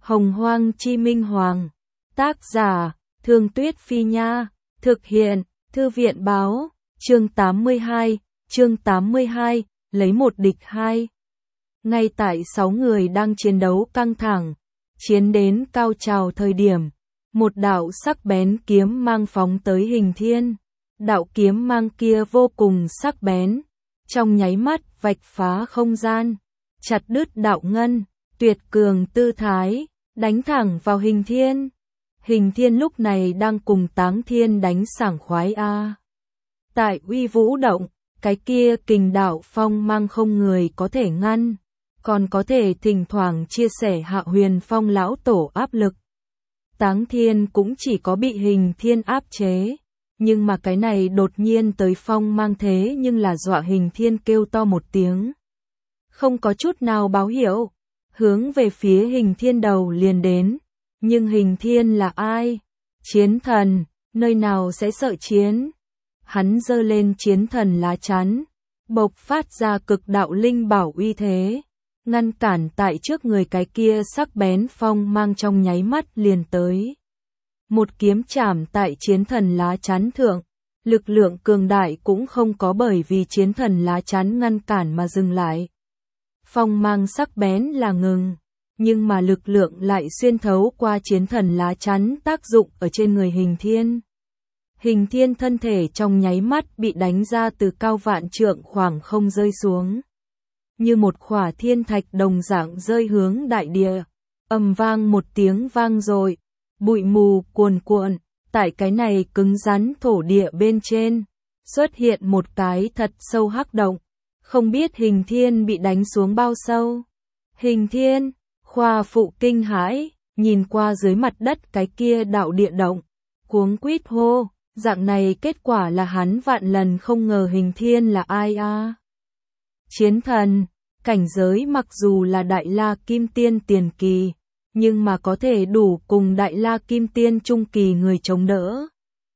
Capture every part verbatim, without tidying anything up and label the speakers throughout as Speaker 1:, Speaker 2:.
Speaker 1: Hồng Hoang Chi Minh Hoàng. Tác giả, Thương Tuyết Phi Nha. Thực hiện, Thư viện Báo. Chương tám mươi hai, chương tám mươi hai, lấy một địch hai. Ngay tại sáu người đang chiến đấu căng thẳng, chiến đến cao trào thời điểm, một đạo sắc bén kiếm mang phóng tới Hình Thiên. Đạo kiếm mang kia vô cùng sắc bén, trong nháy mắt vạch phá không gian, chặt đứt đạo ngân, tuyệt cường tư thái, đánh thẳng vào Hình Thiên. Hình Thiên lúc này đang cùng Táng Thiên đánh sảng khoái a. Tại Uy Vũ Động, cái kia kình đạo phong mang không người có thể ngăn, còn có thể thỉnh thoảng chia sẻ Hạ Huyền Phong lão tổ áp lực. Táng Thiên cũng chỉ có bị Hình Thiên áp chế, nhưng mà cái này đột nhiên tới phong mang thế nhưng là dọa Hình Thiên kêu to một tiếng. Không có chút nào báo hiệu, hướng về phía Hình Thiên đầu liền đến. Nhưng Hình Thiên là ai? Chiến thần, nơi nào sẽ sợ chiến? Hắn giơ lên chiến thần lá chắn, bộc phát ra cực đạo linh bảo uy thế, ngăn cản tại trước người cái kia sắc bén phong mang trong nháy mắt liền tới. Một kiếm chảm tại chiến thần lá chắn thượng, lực lượng cường đại cũng không có bởi vì chiến thần lá chắn ngăn cản mà dừng lại. Phong mang sắc bén là ngừng, nhưng mà lực lượng lại xuyên thấu qua chiến thần lá chắn tác dụng ở trên người Hình Thiên. Hình Thiên thân thể trong nháy mắt bị đánh ra từ cao vạn trượng khoảng không rơi xuống. Như một khỏa thiên thạch đồng dạng rơi hướng đại địa, ầm vang một tiếng vang rồi, bụi mù cuồn cuộn, tại cái này cứng rắn thổ địa bên trên, xuất hiện một cái thật sâu hắc động, không biết Hình Thiên bị đánh xuống bao sâu. Hình Thiên, Khoa Phụ kinh hãi, nhìn qua dưới mặt đất cái kia đạo địa động, cuống quýt hô, dạng này kết quả là hắn vạn lần không ngờ Hình Thiên là ai a. À? Chiến thần, cảnh giới mặc dù là Đại La Kim Tiên tiền kỳ, nhưng mà có thể đủ cùng Đại La Kim Tiên trung kỳ người chống đỡ.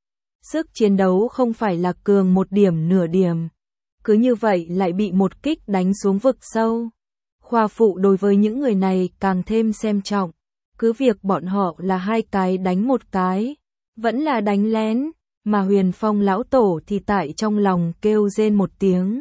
Speaker 1: Sức chiến đấu không phải là cường một điểm nửa điểm, cứ như vậy lại bị một kích đánh xuống vực sâu. Khoa Phụ đối với những người này càng thêm xem trọng, cứ việc bọn họ là hai cái đánh một cái, vẫn là đánh lén, mà Huyền Phong lão tổ thì tại trong lòng kêu rên một tiếng.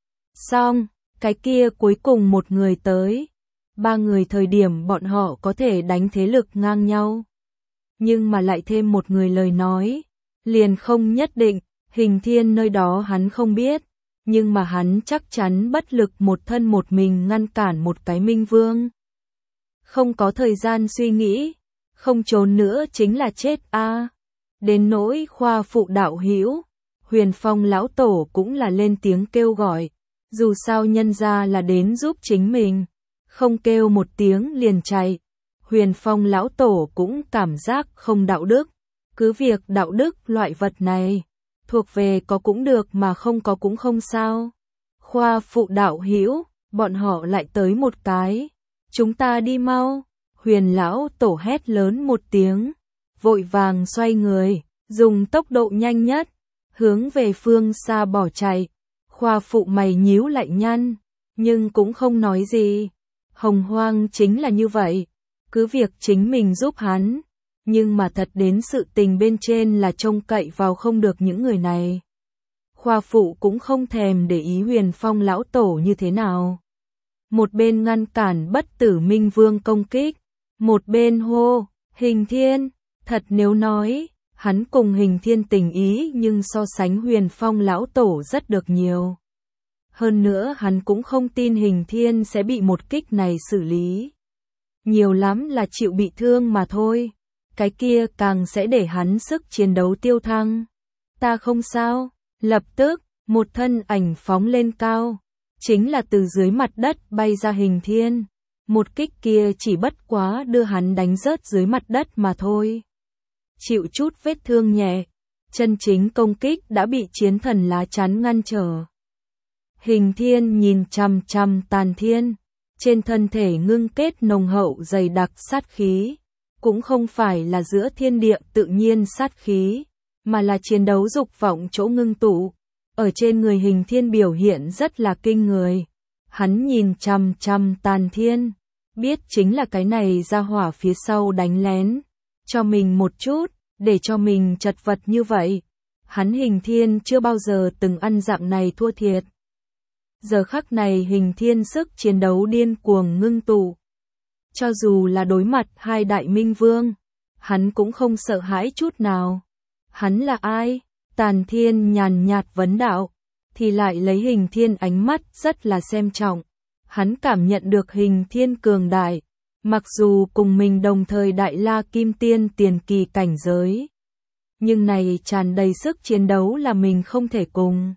Speaker 1: Xong, cái kia cuối cùng một người tới, ba người thời điểm bọn họ có thể đánh thế lực ngang nhau. Nhưng mà lại thêm một người lời nói, liền không nhất định, Hình Thiên nơi đó hắn không biết. Nhưng mà hắn chắc chắn bất lực một thân một mình ngăn cản một cái minh vương. Không có thời gian suy nghĩ, không trốn nữa chính là chết a. À. Đến nỗi Khoa Phụ đạo hữu, Huyền Phong lão tổ cũng là lên tiếng kêu gọi, dù sao nhân ra là đến giúp chính mình, không kêu một tiếng liền chạy. Huyền Phong lão tổ cũng cảm giác không đạo đức, cứ việc đạo đức loại vật này thuộc về có cũng được mà không có cũng không sao. Khoa Phụ đạo hữu, bọn họ lại tới một cái. Chúng ta đi mau. Huyền lão tổ hét lớn một tiếng, vội vàng xoay người, dùng tốc độ nhanh nhất, hướng về phương xa bỏ chạy. Khoa Phụ mày nhíu lại nhăn, nhưng cũng không nói gì. Hồng Hoang chính là như vậy, cứ việc chính mình giúp hắn. Nhưng mà thật đến sự tình bên trên là trông cậy vào không được những người này. Khoa Phụ cũng không thèm để ý Huyền Phong lão tổ như thế nào. Một bên ngăn cản bất tử Minh Vương công kích, một bên hô, Hình Thiên, thật nếu nói, hắn cùng Hình Thiên tình ý nhưng so sánh Huyền Phong lão tổ rất được nhiều. Hơn nữa hắn cũng không tin Hình Thiên sẽ bị một kích này xử lý. Nhiều lắm là chịu bị thương mà thôi. Cái kia càng sẽ để hắn sức chiến đấu tiêu thăng. Ta không sao, lập tức, một thân ảnh phóng lên cao, chính là từ dưới mặt đất bay ra Hình Thiên. Một kích kia chỉ bất quá đưa hắn đánh rớt dưới mặt đất mà thôi. Chịu chút vết thương nhẹ, chân chính công kích đã bị chiến thần lá chắn ngăn trở. Hình Thiên nhìn chằm chằm Tàn Thiên, trên thân thể ngưng kết nồng hậu dày đặc sát khí. Cũng không phải là giữa thiên địa tự nhiên sát khí, mà là chiến đấu dục vọng chỗ ngưng tụ. Ở trên người Hình Thiên biểu hiện rất là kinh người. Hắn nhìn chằm chằm Tàn Thiên, biết chính là cái này ra hỏa phía sau đánh lén, cho mình một chút, để cho mình chật vật như vậy. Hắn Hình Thiên chưa bao giờ từng ăn dạng này thua thiệt. Giờ khắc này Hình Thiên sức chiến đấu điên cuồng ngưng tụ. Cho dù là đối mặt hai đại minh vương, hắn cũng không sợ hãi chút nào. Hắn là ai? Tàn Thiên nhàn nhạt vấn đạo, thì lại lấy Hình Thiên ánh mắt rất là xem trọng. Hắn cảm nhận được Hình Thiên cường đại, mặc dù cùng mình đồng thời đại la kim tiên tiền kỳ cảnh giới. Nhưng này tràn đầy sức chiến đấu là mình không thể cùng.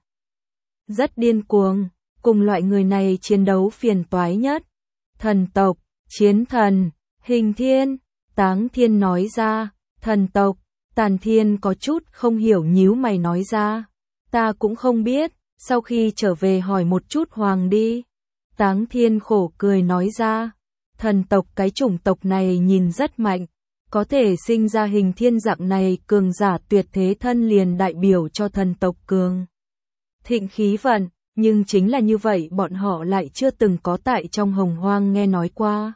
Speaker 1: Rất điên cuồng, cùng loại người này chiến đấu phiền toái nhất. Thần tộc, chiến thần, Hình Thiên, Táng Thiên nói ra, thần tộc. Tàn Thiên có chút không hiểu nhíu mày nói ra, ta cũng không biết, sau khi trở về hỏi một chút hoàng đi. Táng Thiên khổ cười nói ra, thần tộc cái chủng tộc này nhìn rất mạnh, có thể sinh ra Hình Thiên dạng này cường giả tuyệt thế thân liền đại biểu cho thần tộc cường thịnh khí vận, nhưng chính là như vậy bọn họ lại chưa từng có tại trong hồng hoang nghe nói qua.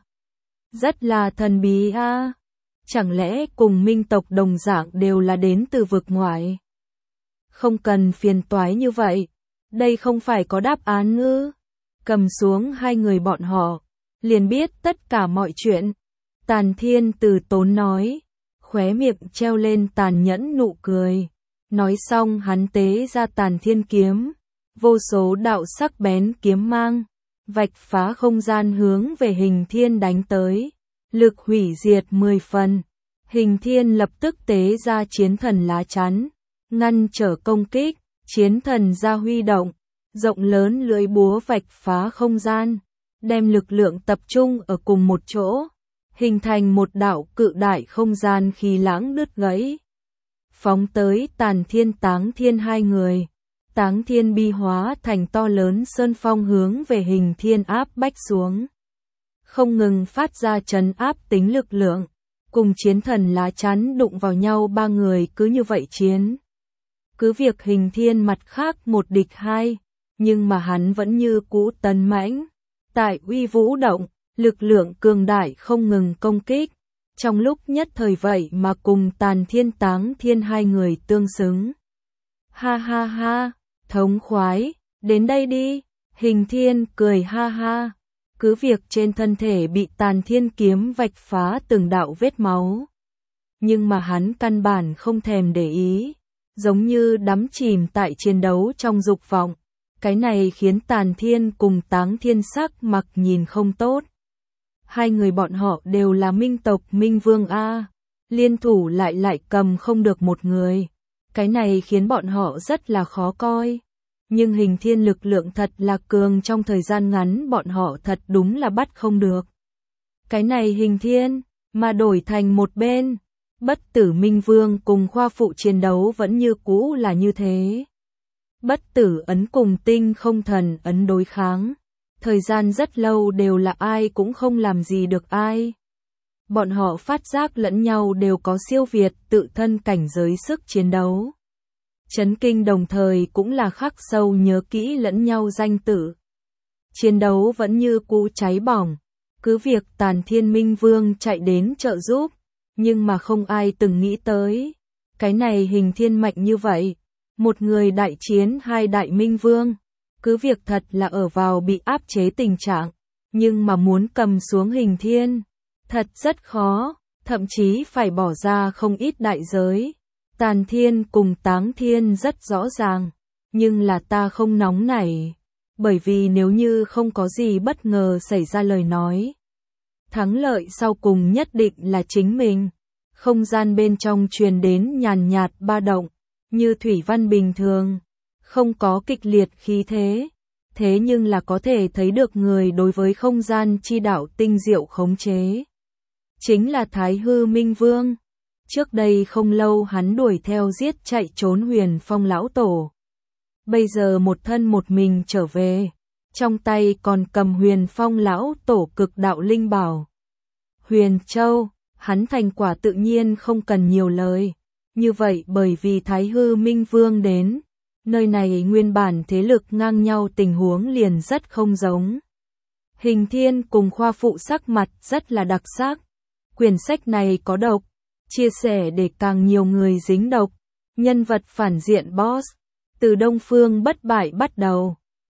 Speaker 1: Rất là thần bí a. À. Chẳng lẽ cùng minh tộc đồng dạng đều là đến từ vực ngoại? Không cần phiền toái như vậy, đây không phải có đáp án ư? Cầm xuống hai người bọn họ, liền biết tất cả mọi chuyện. Tàn Thiên từ tốn nói, khóe miệng treo lên tàn nhẫn nụ cười. Nói xong hắn tế ra Tàn Thiên kiếm, vô số đạo sắc bén kiếm mang, vạch phá không gian hướng về Hình Thiên đánh tới. Lực hủy diệt mười phần. Hình Thiên lập tức tế ra chiến thần lá chắn, ngăn trở công kích, chiến thần ra huy động, rộng lớn lưỡi búa vạch phá không gian, đem lực lượng tập trung ở cùng một chỗ, hình thành một đạo cự đại không gian khí lãng đứt gãy. Phóng tới Tàn Thiên Táng Thiên hai người, Táng Thiên bi hóa thành to lớn sơn phong hướng về Hình Thiên áp bách xuống. Không ngừng phát ra trấn áp tính lực lượng, cùng chiến thần lá chắn đụng vào nhau ba người cứ như vậy chiến. Cứ việc Hình Thiên mặt khác một địch hai, nhưng mà hắn vẫn như cũ tấn mãnh, tại uy vũ động, lực lượng cường đại không ngừng công kích. Trong lúc nhất thời vậy mà cùng Tàn Thiên Táng Thiên hai người tương xứng. Ha ha ha, thống khoái, đến đây đi, Hình Thiên cười ha ha. Cứ việc trên thân thể bị Tàn Thiên kiếm vạch phá từng đạo vết máu, nhưng mà hắn căn bản không thèm để ý, giống như đắm chìm tại chiến đấu trong dục vọng. Cái này khiến Tàn Thiên cùng Táng Thiên sắc mặt nhìn không tốt. Hai người bọn họ đều là minh tộc minh vương a, liên thủ lại lại cầm không được một người. Cái này khiến bọn họ rất là khó coi. Nhưng Hình Thiên lực lượng thật là cường, trong thời gian ngắn bọn họ thật đúng là bắt không được. Cái này Hình Thiên, mà đổi thành một bên, Bất Tử Minh Vương cùng Khoa Phụ chiến đấu vẫn như cũ là như thế. Bất Tử ấn cùng Tinh Không Thần ấn đối kháng, thời gian rất lâu đều là ai cũng không làm gì được ai. Bọn họ phát giác lẫn nhau đều có siêu việt tự thân cảnh giới sức chiến đấu. Chấn kinh đồng thời cũng là khắc sâu nhớ kỹ lẫn nhau danh tự. Chiến đấu vẫn như cũ cháy bỏng, cứ việc Tàn Thiên Minh Vương chạy đến trợ giúp, nhưng mà không ai từng nghĩ tới. Cái này Hình Thiên mạnh như vậy, một người đại chiến hai đại Minh Vương, cứ việc thật là ở vào bị áp chế tình trạng, nhưng mà muốn cầm xuống Hình Thiên, thật rất khó, thậm chí phải bỏ ra không ít đại giới. Tàn Thiên cùng Táng Thiên rất rõ ràng, nhưng là ta không nóng nảy, bởi vì nếu như không có gì bất ngờ xảy ra lời nói, thắng lợi sau cùng nhất định là chính mình. Không gian bên trong truyền đến nhàn nhạt ba động, như thủy văn bình thường, không có kịch liệt khí thế, thế nhưng là có thể thấy được người đối với không gian chi đạo tinh diệu khống chế. Chính là Thái Hư Minh Vương. Trước đây không lâu hắn đuổi theo giết chạy trốn Huyền Phong lão tổ. Bây giờ một thân một mình trở về, trong tay còn cầm Huyền Phong lão tổ cực đạo linh bảo. Huyền Châu, hắn thành quả tự nhiên không cần nhiều lời. Như vậy bởi vì Thái Hư Minh Vương đến, nơi này nguyên bản thế lực ngang nhau tình huống liền rất không giống. Hình Thiên cùng Khoa Phụ sắc mặt rất là đặc sắc. Quyển sách này có độc, chia sẻ để càng nhiều người dính độc. Nhân vật phản diện boss, từ Đông Phương bất bại bắt đầu.